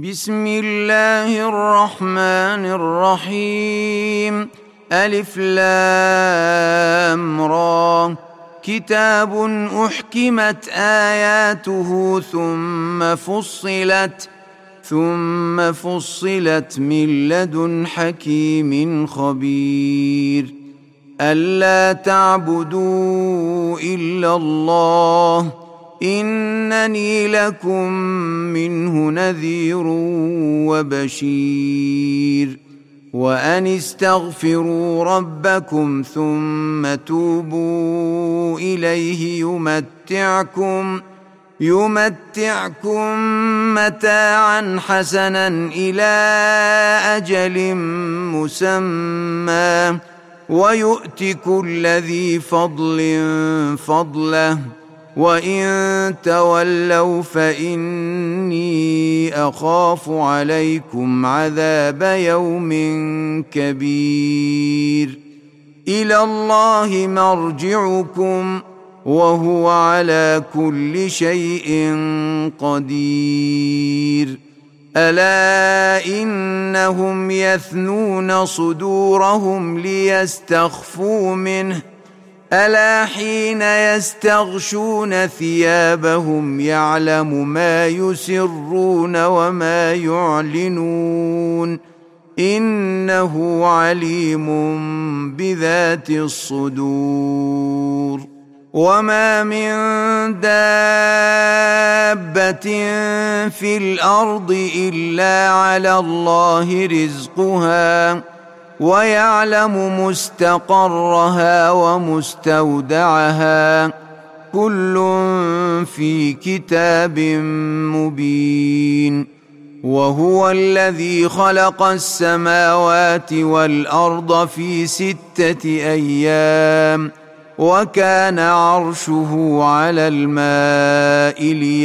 بسم الله الرحمن الرحيم. ألف لام را. كتاب أحكمت آياته ثم فصلت من لدن حكيم خبير. ألا تعبدوا إلا الله إنني لكم منه نذير وبشير. وأن استغفروا ربكم ثم توبوا إليه يمتعكم متاعا حسنا إلى أجل مسمى ويؤت كل ذي فضل فضله وإن تولوا فإني أخاف عليكم عذاب يوم كبير. إلى الله مرجعكم وهو على كل شيء قدير. ألا إنهم يثنون صدورهم ليستخفوا منه ألا حين يستغشون ثيابهم يعلم ما يسرون وما يعلنون إنه عليم بذات الصدور. وما من دابة في الأرض إلا على الله رزقها ويعلم مستقرها ومستودعها كل في كتاب مبين. وهو الذي خلق السماوات والأرض في 6 أيام وكان عرشه على الماء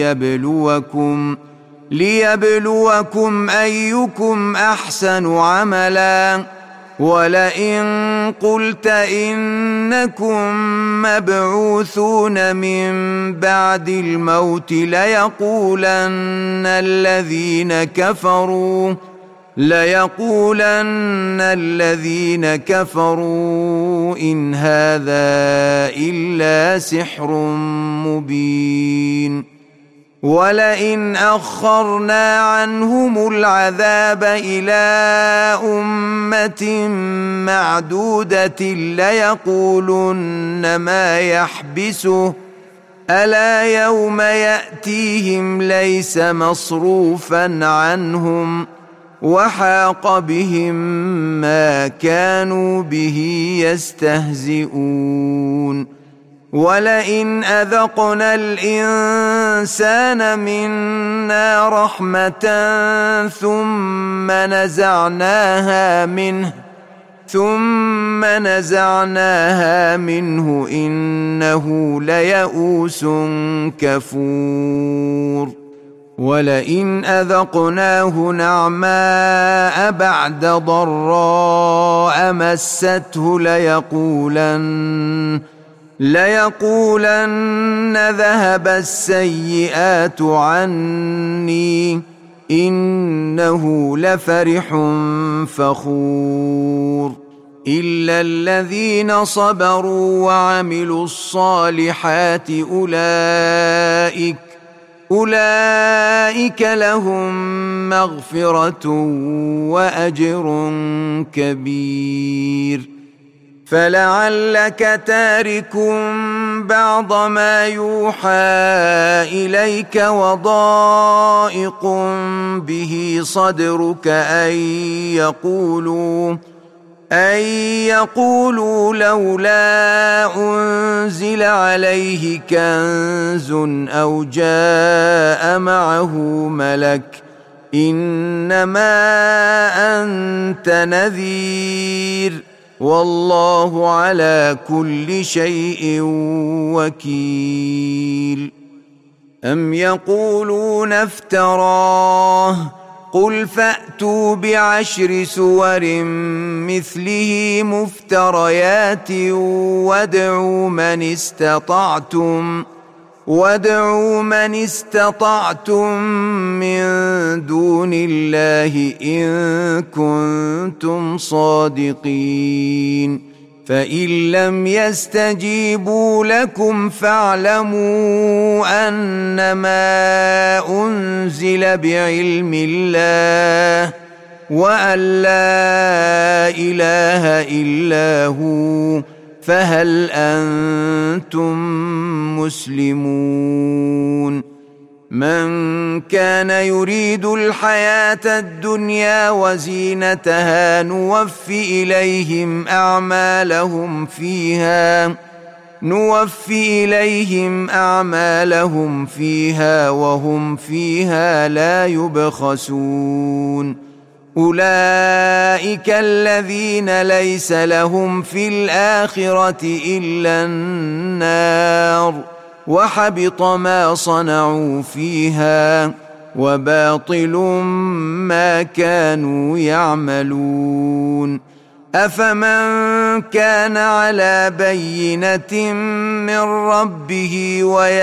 ليبلوكم أيكم أحسن عملا. ولئن قلت إنكم مبعوثون من بعد الموت ليقولن الذين كفروا إن هذا إلا سحر مبين. ولئن أخرنا عنهم العذاب إلى أمة معدودة ليقولن ما يحبسه ألا يوم يأتيهم ليس مصروفا عنهم وحاق بهم ما كانوا به يستهزئون. ولئن أذقنا الإنسان منا رحمة ثم نزعناها منه إنه ليئوس كفور. ولئن أذقناه نعماء بعد ضراء مسته ليقولن ذهب السيئات عني إنه لفرح فخور. إلا الذين صبروا وعملوا الصالحات أولئك لهم مغفرة وأجر كبير. فلعلك تارك بعض ما يوحى إليك وضائق به صدرك أن يقولوا لولا أنزل عليه كنز أو جاء معه ملك إنما أنت نذير والله على كل شيء وكيل. أم يقولون افتراه قل فأتوا ب10 سور مثله مفتريات وادعوا من استطعتم وادعوا من استطعتم من دون الله إن كنتم صادقين فإن لم يستجيبوا لكم فاعلموا أنما أنزل بعلم الله وأن لا إله إلا هو فهل أنتم مسلمون من كان يريد الحياة الدنيا وزينتها نوفي إليهم أعمالهم فيها وهم فيها لا يبخسون أولئك الذين ليس لهم في الآخرة إلا النار وحبط ما صنعوا فيها وباطل ما كانوا يعملون أفمن كان على بينة من ربه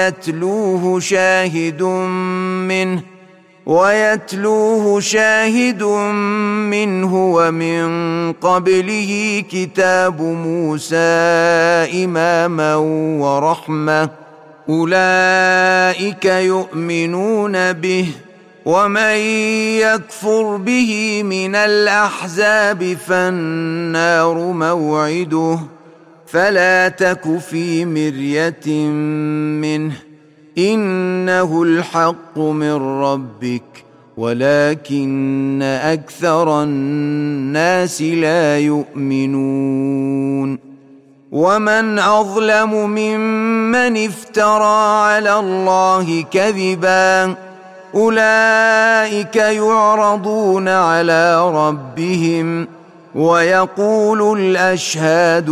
ويتلوه شاهد منه ومن قبله كتاب موسى إماما ورحمة أولئك يؤمنون به ومن يكفر به من الأحزاب فالنار موعده فلا تك في مرية منه إنه الحق من ربك ولكن أكثر الناس لا يؤمنون ومن أظلم ممن افترى على الله كذبا أولئك يعرضون على ربهم ويقول الأشهاد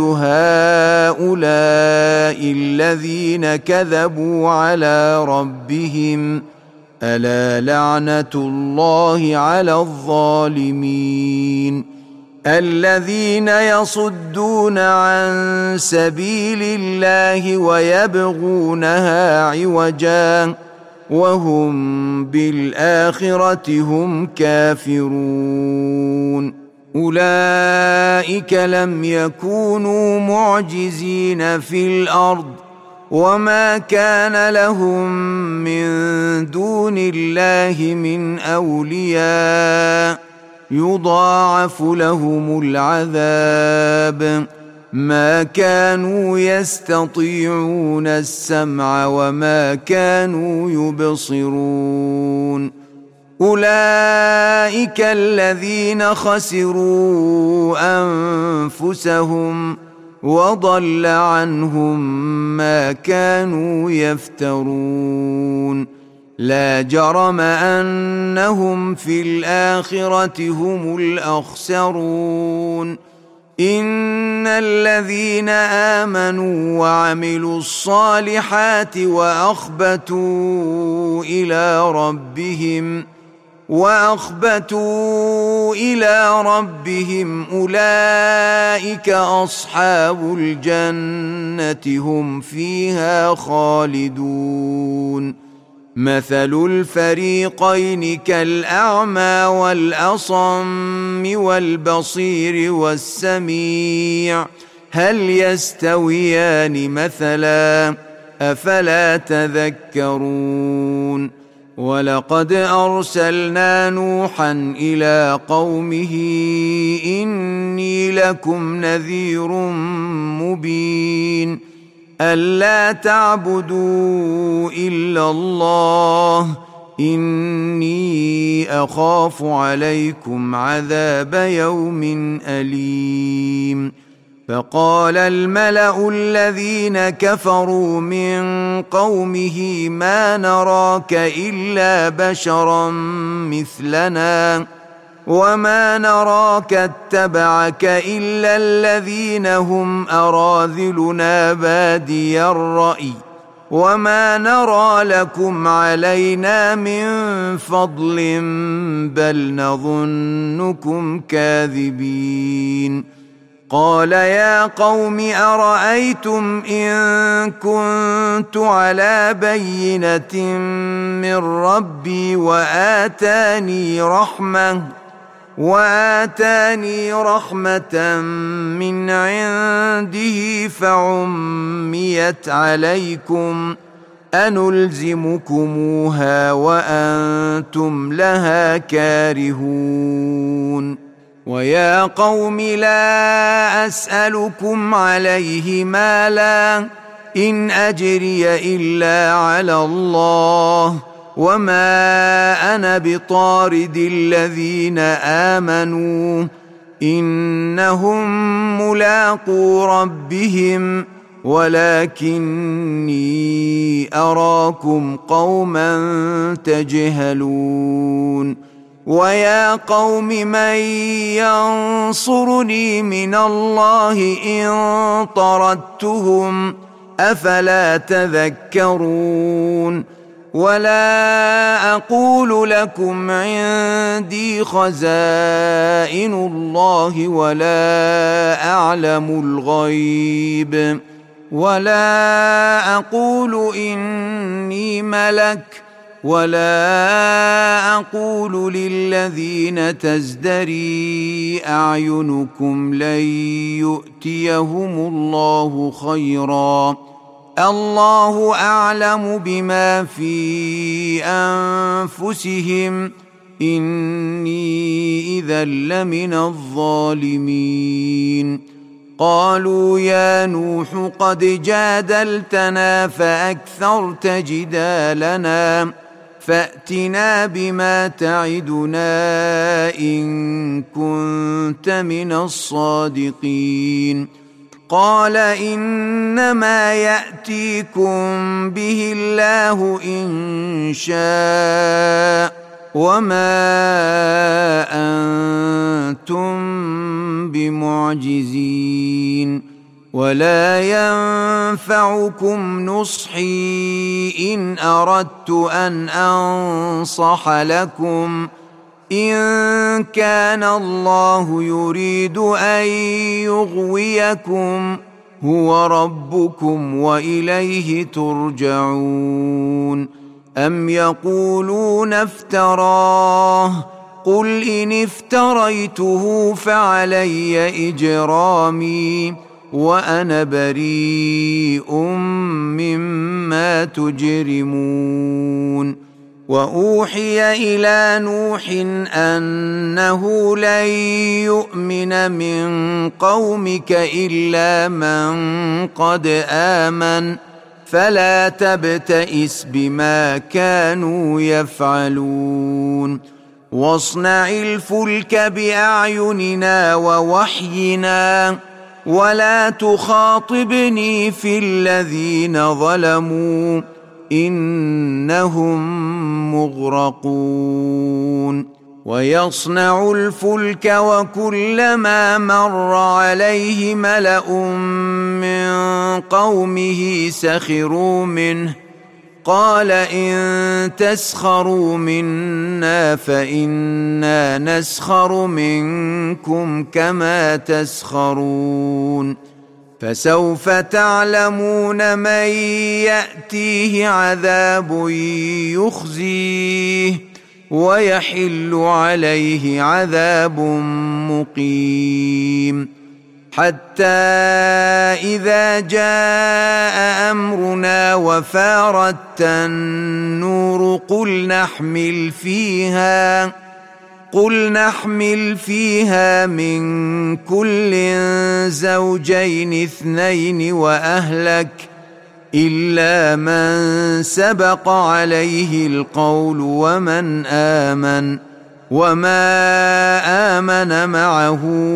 هؤلاء الذين كذبوا على ربهم ألا لعنة الله على الظالمين الذين يصدون عن سبيل الله ويبغونها عوجا وهم بالآخرة هم كافرون أولئك لم يكونوا معجزين في الأرض وما كان لهم من دون الله من أولياء يضاعف لهم العذاب ما كانوا يستطيعون السمع وما كانوا يبصرون أولئك الذين خسروا أنفسهم وضل عنهم ما كانوا يفترون لا جرم أنهم في الآخرة هم الأخسرون إن الذين آمنوا وعملوا الصالحات وأخبتوا إلى ربهم أولئك أصحاب الجنة هم فيها خالدون مثل الفريقين كالأعمى والأصم والبصير والسميع هل يستويان مثلا أفلا تذكرون ولقد أرسلنا نوحا إلى قومه إني لكم نذير مبين ألا تعبدوا إلا الله إني أخاف عليكم عذاب يوم أليم فقال الملأ الذين كفروا من قومه ما نراك إلا بشرا مثلنا وما نراك اتبعك إلا الذين هم أراذلنا بادي الرأي وما نرى لكم علينا من فضل بل نظنكم كاذبين قال يا قوم أرأيتم إن كنت على بينة من ربي وآتاني رحمة من عنده فعميت عليكم أنلزمكموها وأنتم لها كارهون ويا قوم لا أسألكم عليه مالا إن أجري إلا على الله وما أنا بطارد الذين آمنوا إنهم ملاقو ربهم ولكني أراكم قوما تجهلون ويا قوم من ينصرني من الله إن طردتهم أفلا تذكرون ولا أقول لكم عندي خزائن الله ولا أعلم الغيب ولا أقول إني ملك ولا أقول للذين تزدري أعينكم لن يؤتيهم الله خيرا الله أعلم بما في أنفسهم إني إذا لمن الظالمين قالوا يا نوح قد جادلتنا فأكثرت جدالنا فأتنا بما تعدنا إن كنت من الصادقين قال إنما يأتيكم به الله إن شاء وما أنتم بمعجزين ولا ينفعكم نصحي إن أردت أن أنصح لكم إن كان الله يريد أن يغويكم هو ربكم وإليه ترجعون أم يقولون افتراه قل إن افتريته فعلي إجرامي وأنا بريء مما تجرمون وأوحي إلى نوح أنه لن يؤمن من قومك إلا من قد آمن فلا تبتئس بما كانوا يفعلون واصنع الفلك بأعيننا ووحينا ولا تخاطبني في الذين ظلموا إنهم مغرقون ويصنع الفلك وكلما مر عليه ملأ من قومه سخروا منه قال إن تسخروا منا فإنا نسخر منكم كما تسخرون فسوف تعلمون من يأتيه عذاب يخزيه ويحل عليه عذاب مقيم حتى إذا جاء أمرنا وفارت النور قل نحمل فيها من كل زوجين اثنين وأهلك إلا من سبق عليه القول ومن آمن وما آمن معه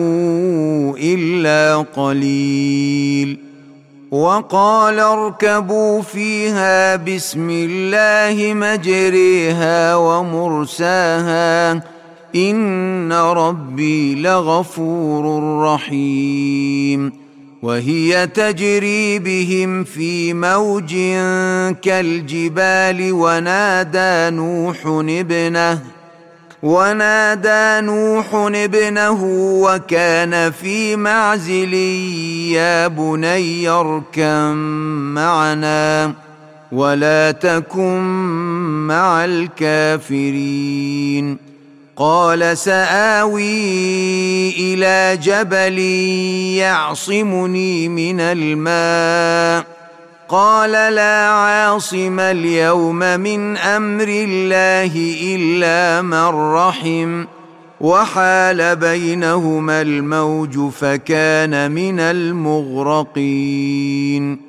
إلا قليل وقال اركبوا فيها بسم الله مجريها ومرساها إن ربي لغفور رحيم وهي تجري بهم في موج كالجبال ونادى نوح ابنه ونادى نوح ابنه وكان في معزل يا بني اركب معنا ولا تكن مع الكافرين. قال سآوي إلى جبل يعصمني من الماء قال لا عاصم اليوم من أمر الله إلا من رحم وحال بينهما الموج فكان من المغرقين.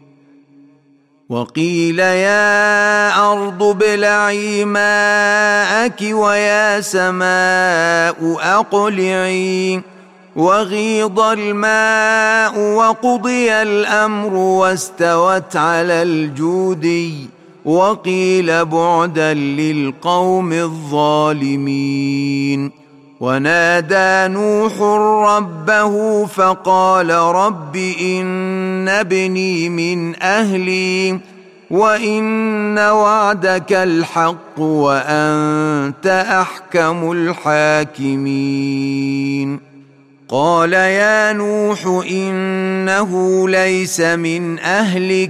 وقيل يا أرض ابلعي ماءك ويا سماء أقلعي وغيض الماء وقضي الأمر واستوت على الجودي وقيل بعدا للقوم الظالمين. ونادى نوح ربه فقال رب إن ابني من أهلي وإن وعدك الحق وأنت أحكم الحاكمين. قال يا نوح إنه ليس من أهلك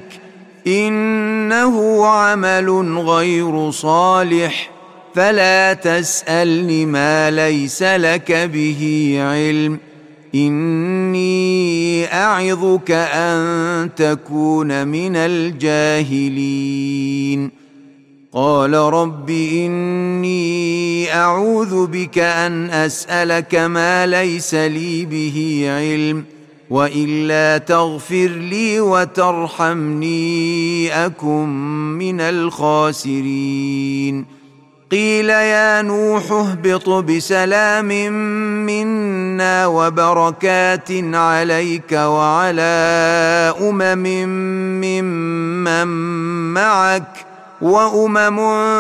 إنه عمل غير صالح فلا تسألني ما ليس لك به علم إني أعظك أن تكون من الجاهلين. قال رب إني أعوذ بك أن أسألك ما ليس لي به علم وإلا تغفر لي وترحمني أكن من الخاسرين. قيل يا نوح اهبط بسلام منا وبركات عليك وعلى ممن معك وأمم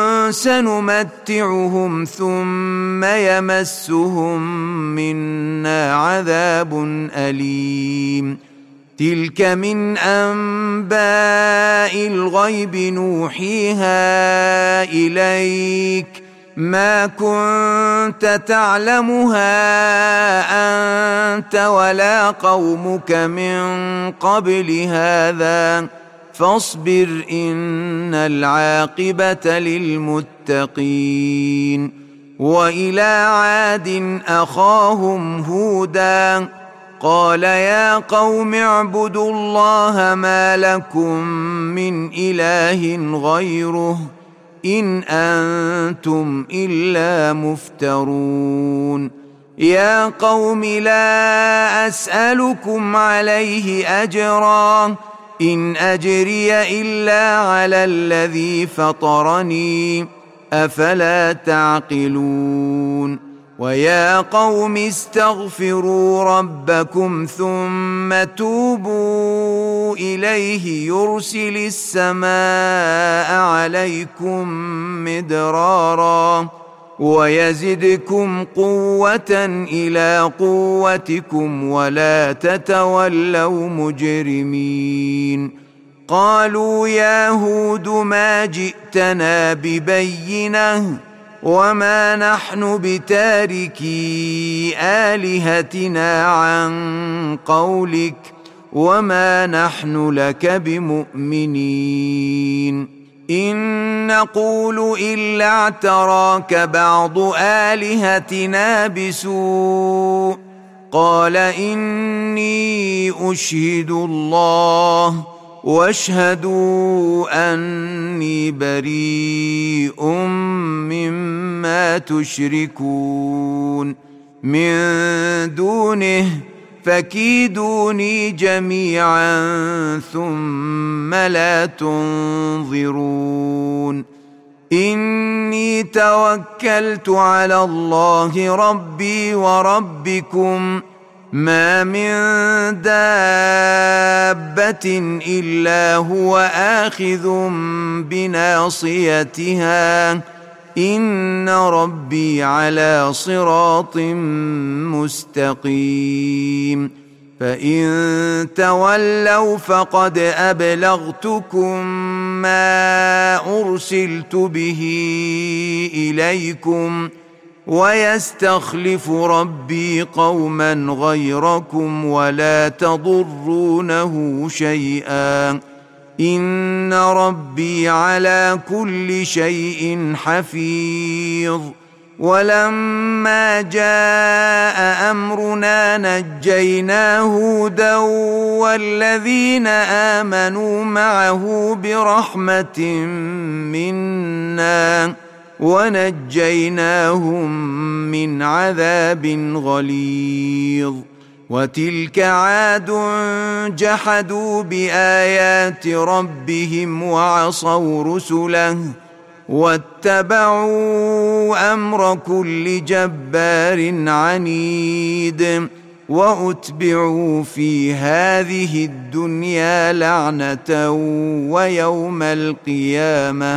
سنمتعهم ثم يمسهم منا عذاب أليم. تلك من أنباء الغيب نوحيها إليك ما كنت تعلمها أنت ولا قومك من قبل هذا فاصبر إن العاقبة للمتقين. وإلى عاد أخاهم هودا قال يا قوم اعبدوا الله ما لكم من إله غيره إن أنتم إلا مفترون. يا قوم لا أسألكم عليه أجرا إن أجري إلا على الذي فطرني أفلا تعقلون. ويا قوم استغفروا ربكم ثم توبوا إليه يرسل السماء عليكم مدرارا ويزدكم قوة إلى قوتكم ولا تتولوا مجرمين. قالوا يا هود ما جئتنا ببينة وما نحن بتاركي آلهتنا عن قولك وما نحن لك بمؤمنين إن نقول إلا اعتراك بعض آلهتنا بسوء. قال إني أشهد الله واشهدوا أني بريء مما تشركون من دونه فكيدوني جميعا ثم لا تنظرون. إني توكلت على الله ربي وربكم ما من دابة إلا هو آخذ بناصيتها إن ربي على صراط مستقيم. فإن تولوا فقد أبلغتكم ما أرسلت به إليكم ويستخلف ربي قوما غيركم ولا تضرونه شيئا إن ربي على كل شيء حفيظ. ولما جاء أمرنا نجينا هودا والذين آمنوا معه برحمة منا ونجيناهم من عذاب غليظ. وتلك عاد جحدوا بآيات ربهم وعصوا رسله واتبعوا أمر كل جبار عنيد وأتبعوا في هذه الدنيا لعنة ويوم القيامة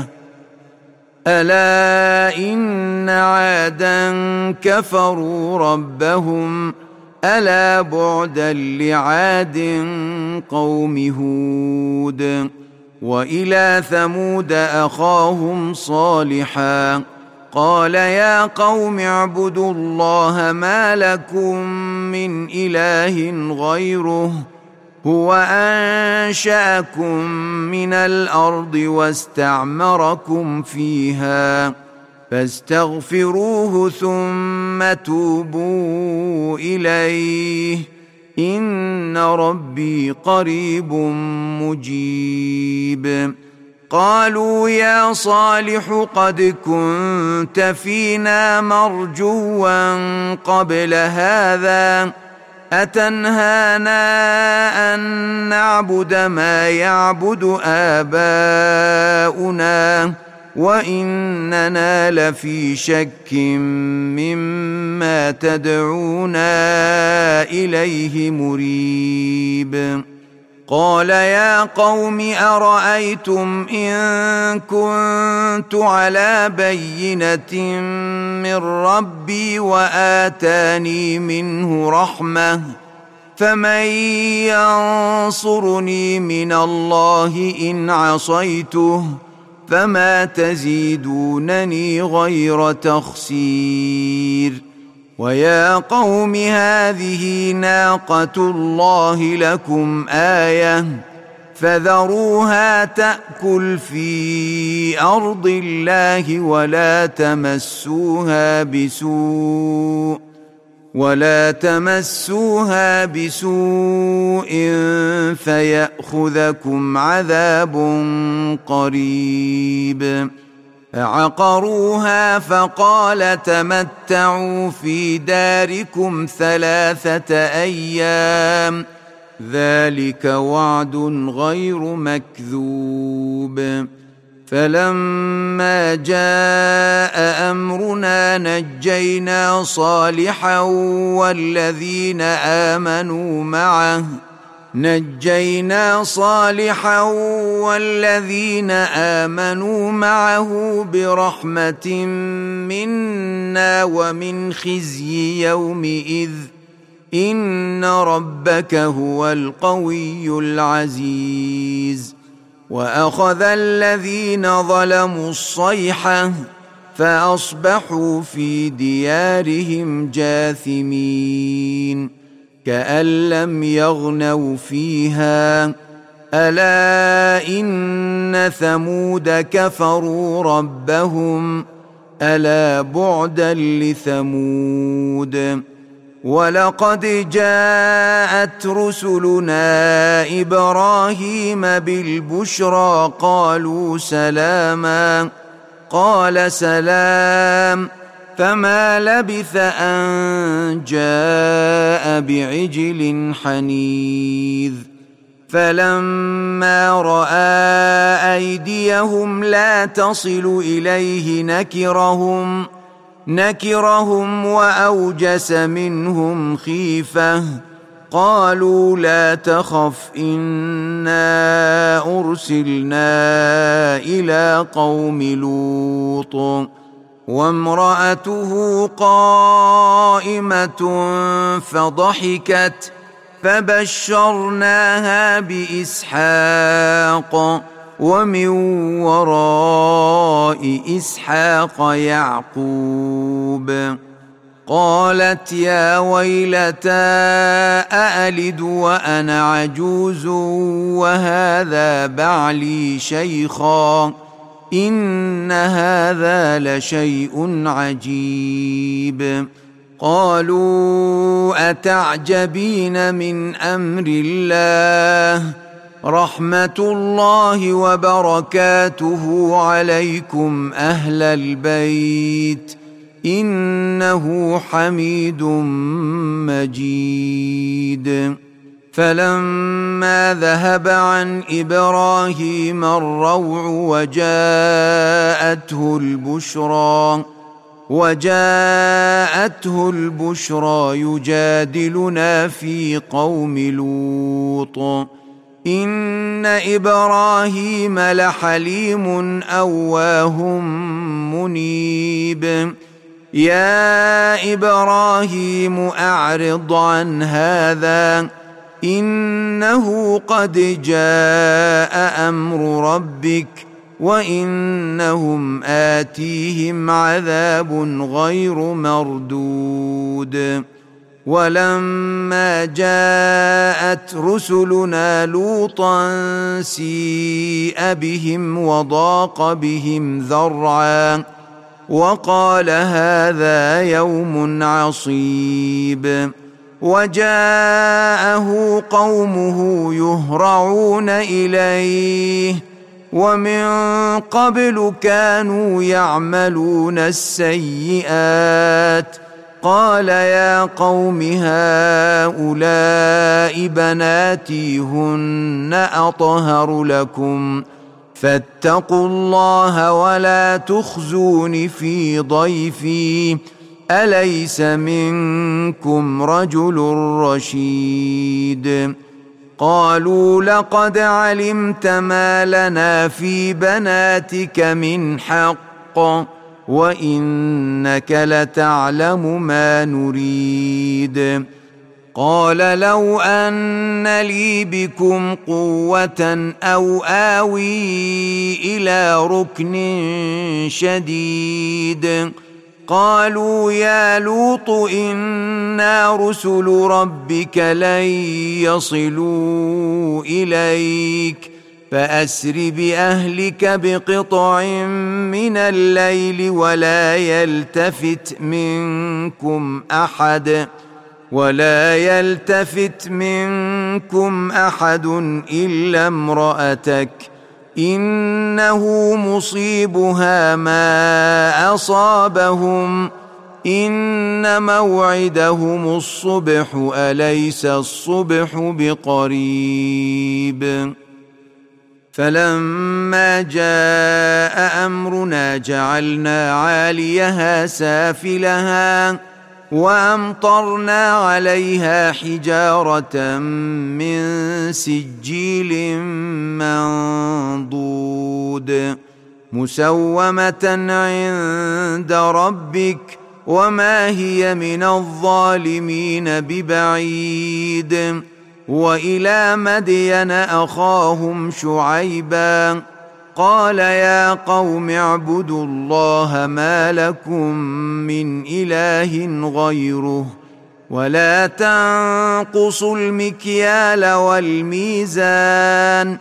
ألا إن عادا كفروا ربهم ألا بعدا لعاد قوم هود. وإلى ثمود أخاهم صالحا قال يا قوم اعبدوا الله ما لكم من إله غيره هو أنشأكم من الأرض واستعمركم فيها فاستغفروه ثم توبوا إليه إن ربي قريب مجيب. قالوا يا صالح قد كنت فينا مرجوا قبل هذا أتنهانا أن نعبد ما يعبد آباؤنا وإننا لفي شك مما تدعونا إليه مريب. قال يا قوم أرأيتم إن كنت على بينة من ربي وآتاني منه رحمة فمن ينصرني من الله إن عصيته فما تزيدونني غير تخسير. ويا قوم هذه ناقة الله لكم آية فذروها تأكل في أرض الله ولا تمسوها بسوء فيأخذكم عذاب قريب. فعقروها فقال تمتعوا في داركم 3 أيام ذلك وعد غير مكذوب. فلما جاء أمرنا نجينا صالحا والذين آمنوا معه برحمة منا ومن خزي يومئذ إن ربك هو القوي العزيز. وأخذ الذين ظلموا الصيحة فأصبحوا في ديارهم جاثمين كأن لم يغنوا فيها ألا إن ثمود كفروا ربهم ألا بعدا لثمود. ولقد جاءت رسلنا إبراهيم بالبشرى قالوا سلاما قال سلام فما لبث أن جاء بعجل حنيذ. فلما رأى أيديهم لا تصل إليه نكرهم وأوجس منهم خيفة قالوا لا تخف إنا أرسلنا إلى قوم لوط وامرأته قائمة فضحكت فبشرناها بإسحاق ومن وراء إسحاق يعقوب. قالت يا ويلتى أألد وأنا عجوز وهذا بعلي شيخا إن هذا لشيء عجيب. قالوا أتعجبين من أمر الله رحمة الله وبركاته عليكم أهل البيت إنه حميد مجيد. فلما ذهب عن إبراهيم الروع وجاءته البشرى يجادلنا في قوم لوط إن إبراهيم لحليم أواه منيب. يا إبراهيم أعرض عن هذا إنه قد جاء أمر ربك وإنهم آتيهم عذاب غير مردود. ولما جاءت رسلنا لوطا سيء بهم وضاق بهم ذرعا وقال هذا يوم عصيب. وجاءه قومه يهرعون إليه ومن قبل كانوا يعملون السيئات. قال يا قوم هؤلاء بناتي هن أطهر لكم فاتقوا الله ولا تخزون في ضيفي أليس منكم رجل رشيد. قالوا لقد علمت ما لنا في بناتك من حق وإنك لتعلم ما نريد. قال لو أن لي بكم قوة أو آوي إلى ركن شديد. قالوا يا لوط إنا رسل ربك لن يصلوا إليك فأسر بأهلك بقطع من الليل ولا يلتفت منكم أحد إلا امرأتك إنه مصيبها ما أصابهم إن موعدهم الصبح أليس الصبح بقريب. فلما جاء أمرنا جعلنا عاليها سافلها وأمطرنا عليها حجارة من سجيل منضود مسومة عند ربك وما هي من الظالمين ببعيد. وإلى مدين أخاهم شعيبا قال يا قوم اعبدوا الله ما لكم من إله غيره ولا تنقصوا المكيال والميزان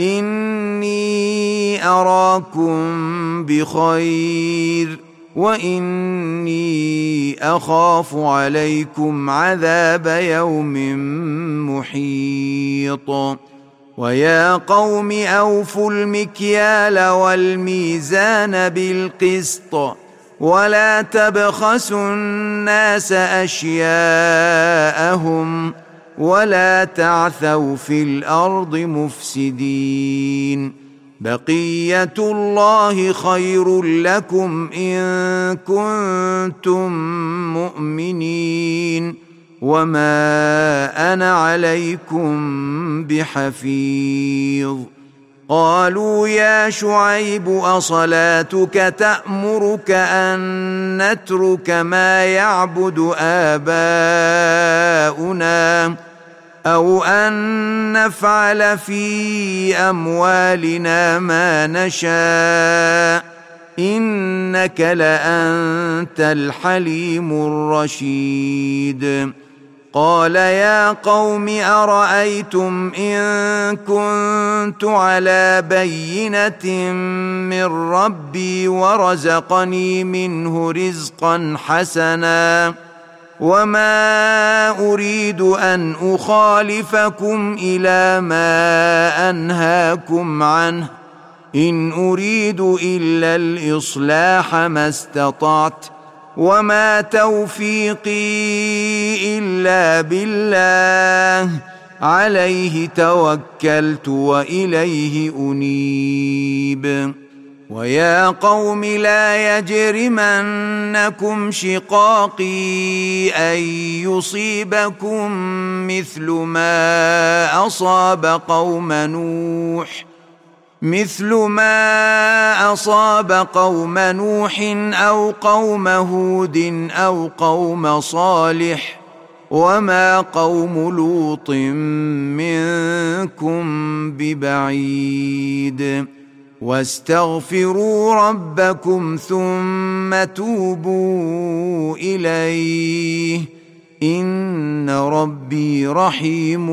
إني أراكم بخير وإني أخاف عليكم عذاب يوم محيط. ويا قوم أوفوا المكيال والميزان بالقسط ولا تبخسوا الناس أشياءهم ولا تعثوا في الأرض مفسدين. بقية الله خير لكم إن كنتم مؤمنين وما أنا عليكم بحفيظ. قالوا يا شعيب أصلاتك تأمرك أن نترك ما يعبد آباؤنا أو أن نفعل في أموالنا ما نشاء إنك لأنت الحليم الرشيد. قال يا قوم أرأيتم إن كنت على بينة من ربي ورزقني منه رزقا حسنا وما أريد أن أخالفكم إلى ما أنهاكم عنه إن أريد إلا الإصلاح ما استطعت وما توفيقي إلا بالله عليه توكلت وإليه أنيب. ويا قوم لا يجرمنكم شقاقي أن يصيبكم مثل ما أصاب قوم نوح أو قوم هود أو قوم صالح وما قوم لوط منكم ببعيد. واستغفروا ربكم ثم توبوا إليه إن ربي رحيم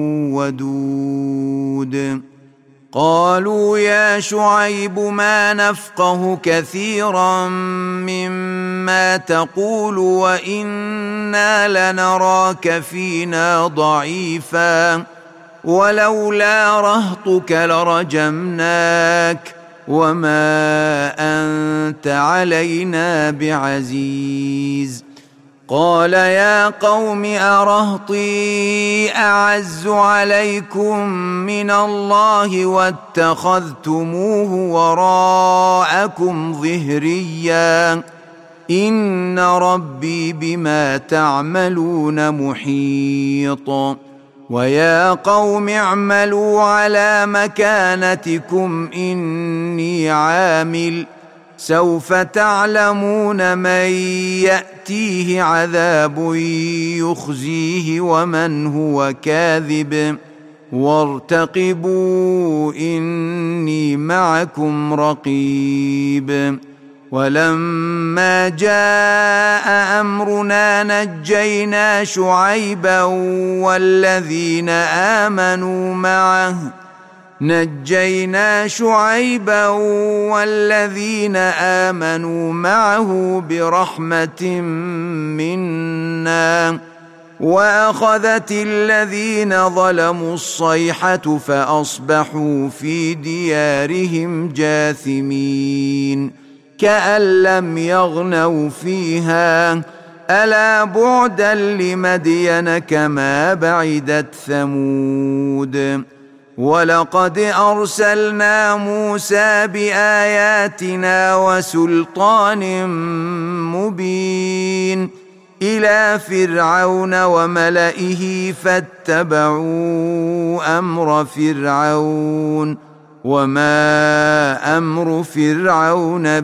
ودود. قالوا يا شعيب ما نفقه كثيرا مما تقول وإنا لنراك فينا ضعيفا ولولا رهطك لرجمناك وما أنت علينا بعزيز. قال يا قوم أرهطي أعز عليكم من الله واتخذتموه وراءكم ظهريا إن ربي بما تعملون محيط. ويا قوم اعملوا على مكانتكم إني عامل سوف تعلمون من يأتيه عذاب يخزيه ومن هو كاذب وارتقبوا إني معكم رقيب. ولما جاء أمرنا نجينا شعيبا والذين آمنوا معه برحمة منا وأخذت الذين ظلموا الصيحة فأصبحوا في ديارهم جاثمين كأن لم يغنوا فيها ألا بعدا لمدين كما بعدت ثمود. ولقد أرسلنا موسى بآياتنا وسلطان مبين إلى فرعون وملئه فاتبعوا أمر فرعون وما أمر فرعون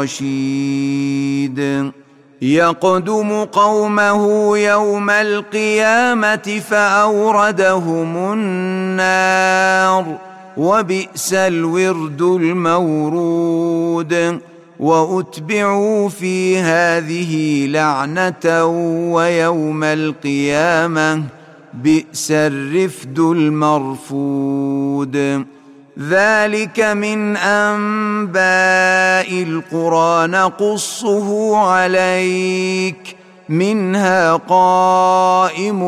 برشيد. يقدم قومه يوم القيامة فأوردهم النار وبئس الورد المورود. وأتبعوا في هذه لعنة ويوم القيامة بئس الرفد المرفود. ذلك من أنباء القرى نقصه عليك منها قائم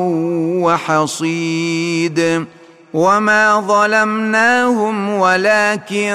وحصيد. وما ظلمناهم ولكن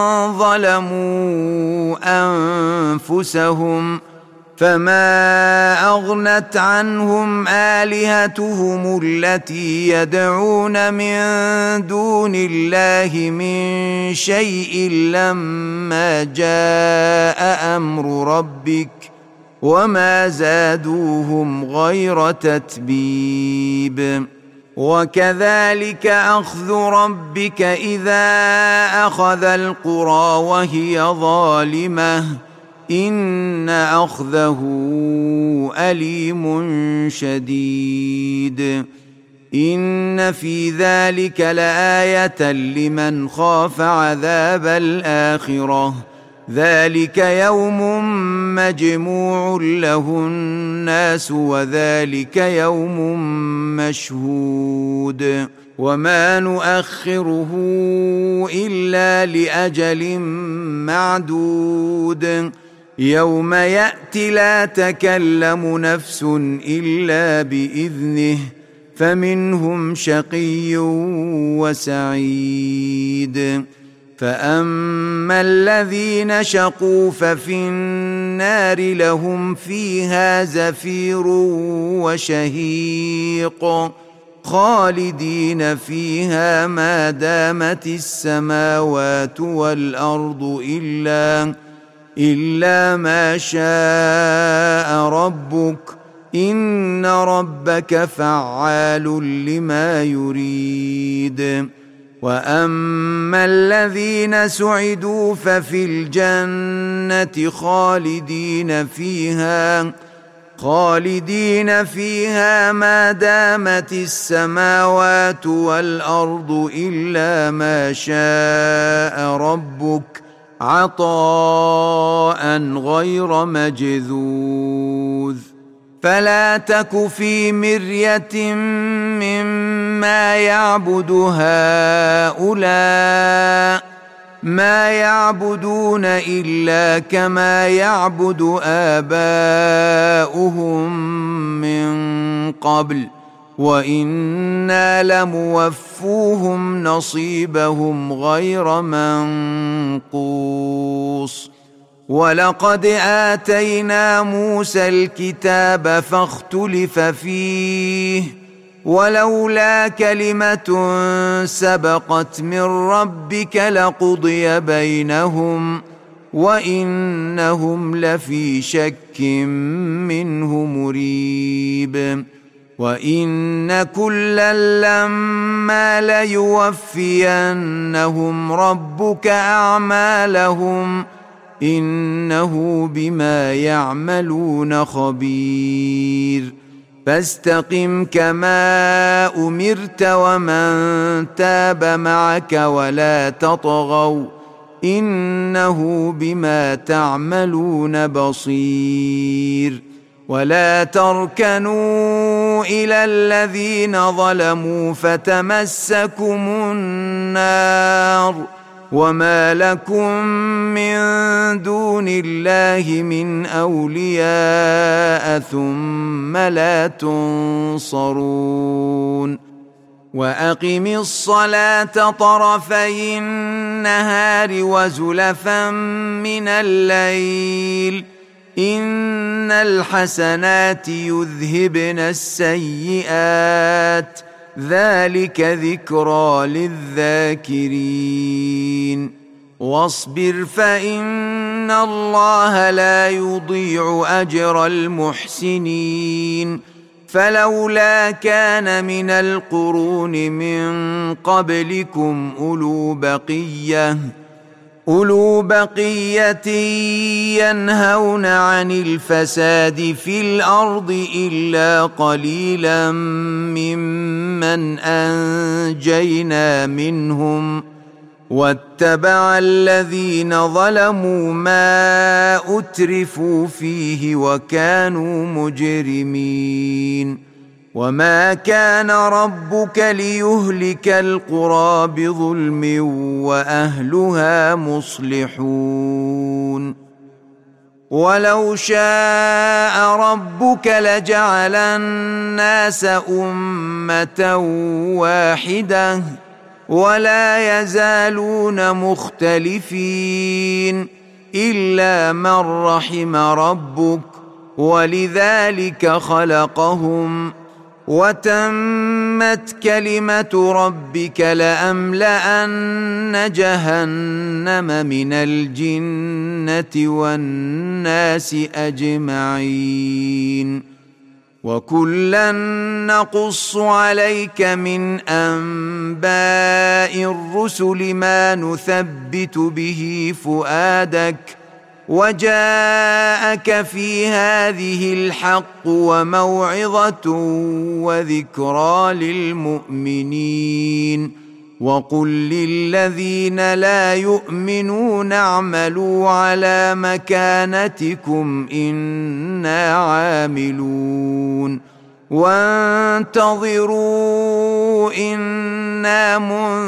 ظلموا أنفسهم فما أغنت عنهم آلهتهم التي يدعون من دون الله من شيء لما جاء أمر ربك وما زادوهم غير تتبيب. وكذلك أخذ ربك إذا أخذ القرى وهي ظالمة إن أخذه أليم شديد. إن في ذلك لآية لمن خاف عذاب الآخرة ذلك يوم مجموع له الناس وذلك يوم مشهود وما نؤخره إلا لأجل معدود يوم يأتي لا تكلم نفس إلا بإذنه فمنهم شقي وسعيد فأما الذين شقوا ففي النار لهم فيها زفير وشهيق خالدين فيها ما دامت السماوات والأرض إلا ما شاء ربك إن ربك فعال لما يريد وأما الذين سعدوا ففي الجنة خالدين فيها ما دامت السماوات والأرض إلا ما شاء ربك عطاء غير مجذوذ فلا تك في مرية مما يعبد هؤلاء ما يعبدون إلا كما يعبد آباؤهم من قبل وإنا لموفوهم نصيبهم غير منقوص ولقد آتينا موسى الكتاب فاختلف فيه ولولا كلمة سبقت من ربك لقضي بينهم وإنهم لفي شك منه مريب وإن كلا لما ليوفينهم ربك أعمالهم إنه بما يعملون خبير فاستقم كما أمرت ومن تاب معك ولا تطغوا إنه بما تعملون بصير ولا تركنوا إلى الذين ظلموا فتمسكم النار وما لكم من دون الله من أولياء ثم لا تنصرون وأقم الصلاة طرفي النهار وزلفا من الليل إن الحسنات يذهبن السيئات ذلك ذكرى للذاكرين واصبر فإن الله لا يضيع أجر المحسنين فلولا كان من القرون من قبلكم أولو بقية ينهون عن الفساد في الأرض إلا قليلا ممن أنجينا منهم واتبع الذين ظلموا ما أترفوا فيه وكانوا مجرمين وما كان ربك ليهلك القرى بظلم وأهلها مصلحون ولو شاء ربك لجعل الناس أمة واحدة ولا يزالون مختلفين إلا من رحم ربك ولذلك خلقهم وتمت كلمة ربك لأملأن جهنم من الجنة والناس أجمعين وكلا نقص عليك من أنباء الرسل ما نثبت به فؤادك وجاءك في هذه الحق وموعظة وذكرى للمؤمنين وقل للذين لا يؤمنون اعملوا على مكانتكم إنا عاملون وانتظروا إنا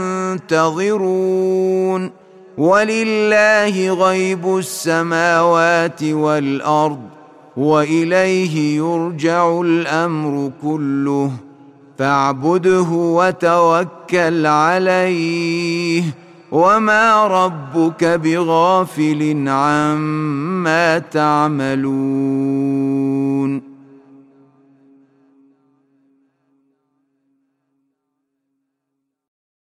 منتظرون ولله غيب السماوات والأرض وإليه يرجع الأمر كله فاعبده وتوكل عليه وما ربك بغافل عما تعملون.